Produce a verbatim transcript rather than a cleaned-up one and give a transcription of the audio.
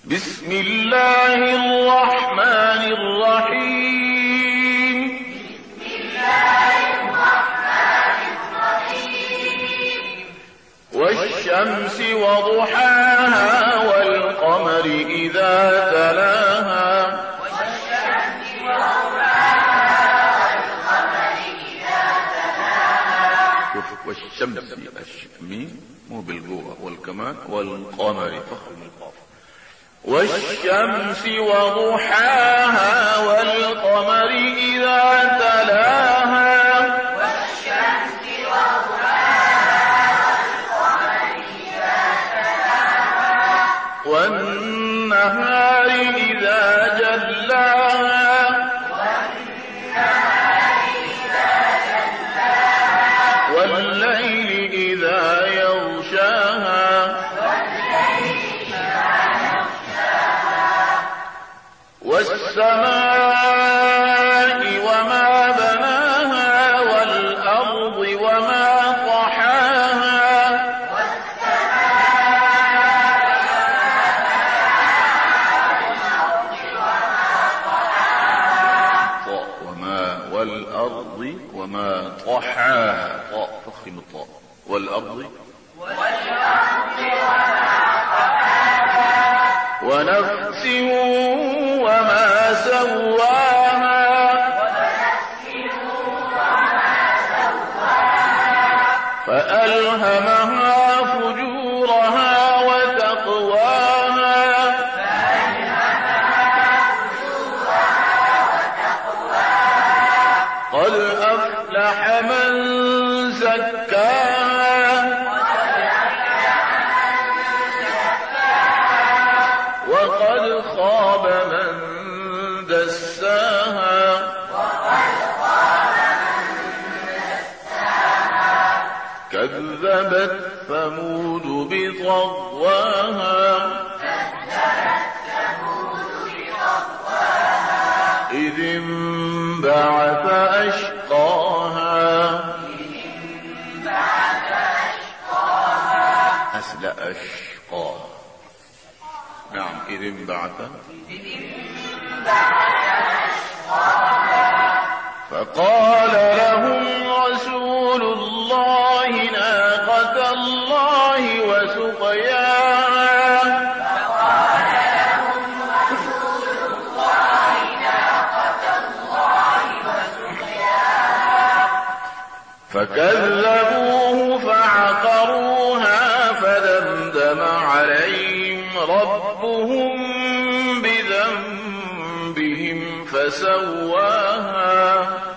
بسم الله الرحمن الرحيم بسم الله الرحمن الرحيم والشمس وضحاها والقمر إذا تلاها والشمس وضحاها والقمر إذا تلاها شوف والشمس الشمي مو بالقوة والكمان والقمر فخم القاف والشمس وضحاها والقمر إذا تلاها والشمس وضحاها والقمر إذا تلاها والنهار إذا جلاها والنهار إذا جلاها والليل إذا يغشاها والليل إذا والسماء وما بناها والأرض وما طحاها وما والأرض وما طحاها طاء فخم الطاء والأرض والأرض وما طحاها ونفس وما سواها فألهمها فجورها وتقواها قد أفلح من زكاها وقد خاب من دساها كذبت ثمود بطغواها إذ انبعث أشقاها أسل أشقاها نعم إذ انبعث فقال لهم رسول الله ناقة الله وسقياها فكذبوه فعقروها فدمدم عليهم ربهم بذنبهم فسواها